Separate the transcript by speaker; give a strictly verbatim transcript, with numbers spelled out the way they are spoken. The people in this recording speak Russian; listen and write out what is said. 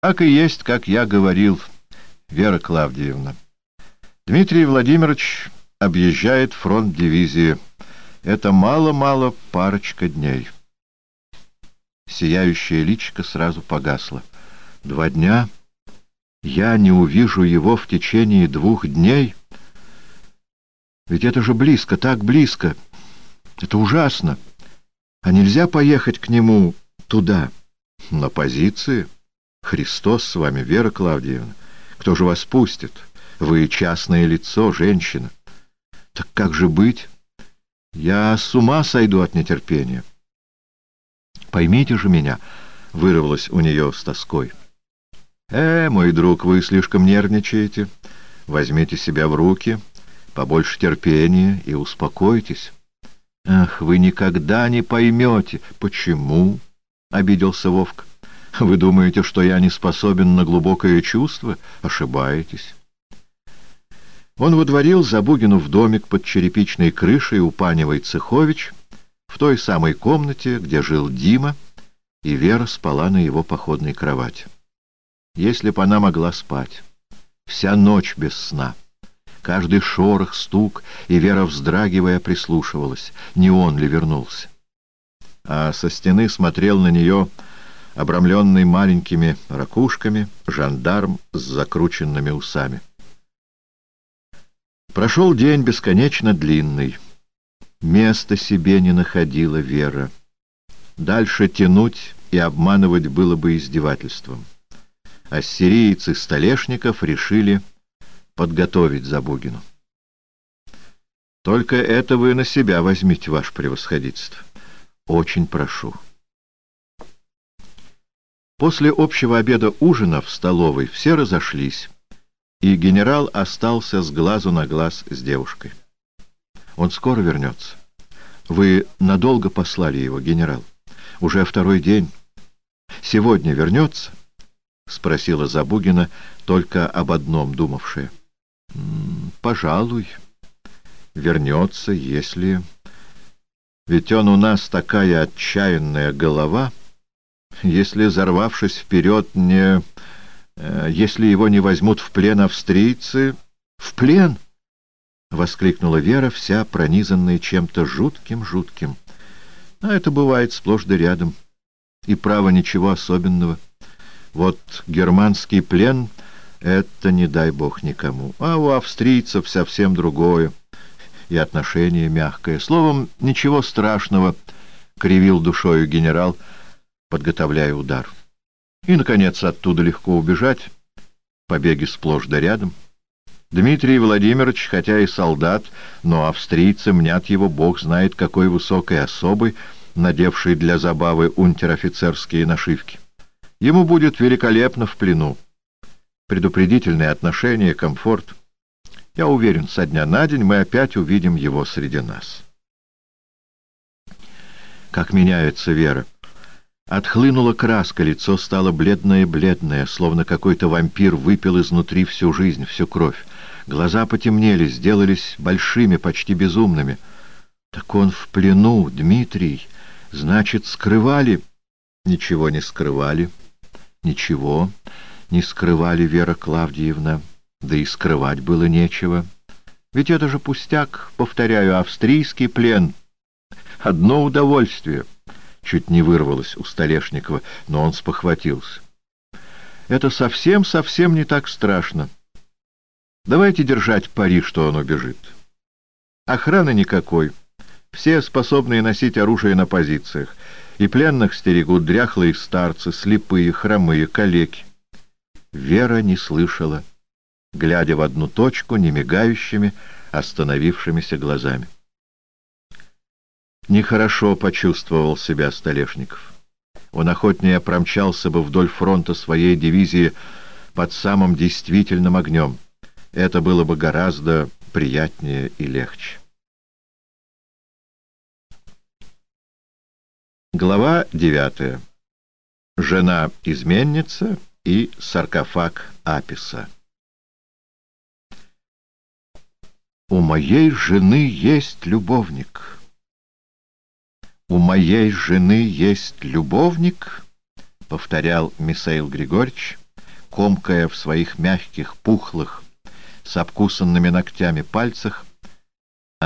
Speaker 1: Так и есть, как я говорил, Вера Клавдиевна. Дмитрий Владимирович объезжает фронт дивизии. Это мало-мало парочка дней. Сияющее личико сразу погасло. Два дня? Я не увижу его в течение двух дней? Ведь это же близко, так близко. Это ужасно. А нельзя поехать к нему туда, на позиции? Христос с вами, Вера Клавдиевна. Кто же вас пустит? Вы частное лицо, женщина. Так как же быть? Я с ума сойду от нетерпения. Поймите же меня, вырвалось у нее с тоской. Э, мой друг, вы слишком нервничаете. Возьмите себя в руки, побольше терпения и успокойтесь. Ах, вы никогда не поймете. Почему? — обиделся Вовка. Вы думаете, что я не способен на глубокое чувство? Ошибаетесь. Он водворил Забугину в домик под черепичной крышей у Паневой Цехович, в той самой комнате, где жил Дима, и Вера спала на его походной кровати. Если б она могла спать. Вся ночь без сна. Каждый шорох, стук, и Вера, вздрагивая, прислушивалась, не он ли вернулся. А со стены смотрел на нее, обрамленный маленькими ракушками, жандарм с закрученными усами. Прошел день бесконечно длинный. Места себе не находила Вера. Дальше тянуть и обманывать было бы издевательством. Ассирийцы Столешников решили подготовить Забугину. Только это вы на себя возьмите, ваше превосходительство. Очень прошу. После общего обеда-ужина в столовой все разошлись, и генерал остался с глазу на глаз с девушкой. Он скоро вернется. Вы надолго послали его, генерал? Уже второй день. Сегодня вернется? — спросила Забугина, только об одном думавшая. — Пожалуй, вернется, если... Ведь он у нас такая отчаянная голова. Если, взорвавшись вперед, не... Если его не возьмут в плен австрийцы... — В плен? — воскликнула Вера, вся пронизанная чем-то жутким-жутким. — А это бывает сплошь да рядом. И право ничего особенного. Вот германский плен — это не дай бог никому. А у австрийцев совсем другое. И отношение мягкое. Словом, ничего страшного, — кривил душою генерал, подготовляя удар. И, наконец, оттуда легко убежать. Побеги сплошь да рядом. Дмитрий Владимирович, хотя и солдат, но австрийцы мнят его бог знает какой высокой особой, надевшей для забавы унтер-офицерские нашивки. Ему будет великолепно в плену. Предупредительное отношение, комфорт. Я уверен, со дня на день мы опять увидим его среди нас. Как меняется Вера. Отхлынула краска, лицо стало бледное-бледное, словно какой-то вампир выпил изнутри всю жизнь, всю кровь. Глаза потемнели, сделались большими, почти безумными. Так он в плену, Дмитрий. Значит, скрывали? Ничего не скрывали. Ничего не скрывали, Вера Клавдиевна. Да и скрывать было нечего. Ведь это же пустяк, повторяю, австрийский плен. Одно удовольствие. Чуть не вырвалось у Столешникова, но он спохватился. Это совсем-совсем не так страшно. Давайте держать пари, что он убежит. Охраны никакой. Все способные носить оружие на позициях. И пленных стерегут дряхлые старцы, слепые, хромые, калеки. Вера не слышала, глядя в одну точку немигающими, остановившимися глазами. Нехорошо почувствовал себя Столешников. Он охотнее промчался бы вдоль фронта своей дивизии под самым действительным огнем. Это было бы гораздо приятнее и легче. Глава девятая. Жена-изменница и саркофаг Аписа. У моей жены есть любовник. «У моей жены есть любовник», — повторял Михаил Григорьевич, комкая в своих мягких, пухлых, с обкусанными ногтями пальцах